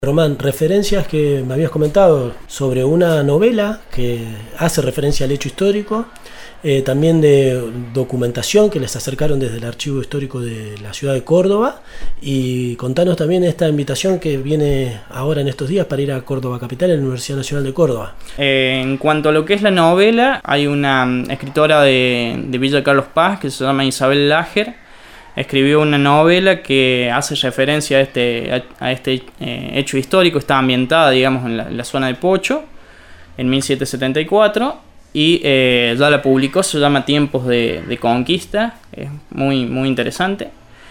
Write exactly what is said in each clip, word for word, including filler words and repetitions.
Román, referencias que me habías comentado sobre una novela que hace referencia al hecho histórico, eh, también de documentación que les acercaron desde el Archivo Histórico de la ciudad de Córdoba, y contanos también esta invitación que viene ahora en estos días para ir a Córdoba Capital, en la Universidad Nacional de Córdoba. Eh, en cuanto a lo que es la novela, hay una escritora de, de Villa Carlos Paz que se llama Isabel Lager. Escribió una novela que hace referencia a este, a, a este eh, hecho histórico. Está ambientada, digamos, en la, en la zona de Pocho, en mil setecientos setenta y cuatro, y eh, ya la publicó, se llama Tiempos de, de Conquista, es muy, muy interesante.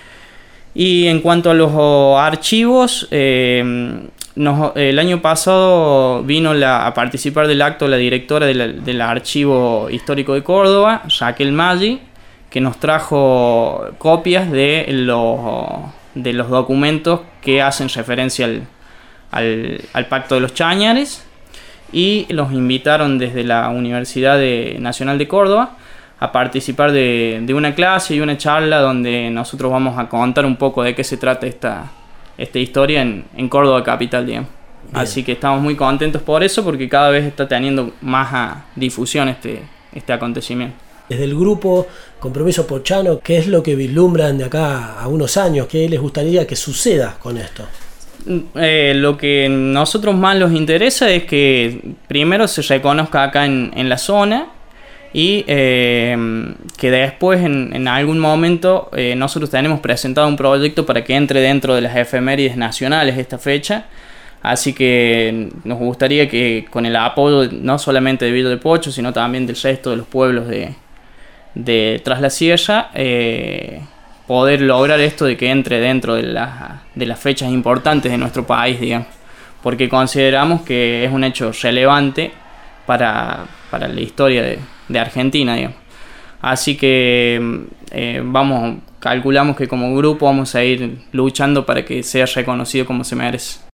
Y en cuanto a los archivos, eh, nos, el año pasado vino la, a participar del acto la directora de la, del Archivo Histórico de Córdoba, Raquel Maggi, que nos trajo copias de los, de los documentos que hacen referencia al, al, al Pacto de los Chañares, y los invitaron desde la Universidad de, Nacional de Córdoba a participar de, de una clase y una charla donde nosotros vamos a contar un poco de qué se trata esta, esta historia en, en Córdoba Capital, digamos. Así que estamos muy contentos por eso, porque cada vez está teniendo más a difusión este, este acontecimiento. Desde el grupo Compromiso Pochano, ¿qué es lo que vislumbran de acá a unos años? ¿Qué les gustaría que suceda con esto? Eh, lo que a nosotros más nos interesa es que primero se reconozca acá en, en la zona, y eh, que después en, en algún momento eh, nosotros tenemos presentado un proyecto para que entre dentro de las efemérides nacionales esta fecha. Así que nos gustaría que con el apoyo no solamente de Villa de Pocho, sino también del resto de los pueblos de, de Tras la Sierra, eh, poder lograr esto de que entre dentro de, la, de las fechas importantes de nuestro país, digamos, porque consideramos que es un hecho relevante para, para la historia de, de Argentina, digamos. Así que eh, vamos, calculamos que como grupo vamos a ir luchando para que sea reconocido como se merece.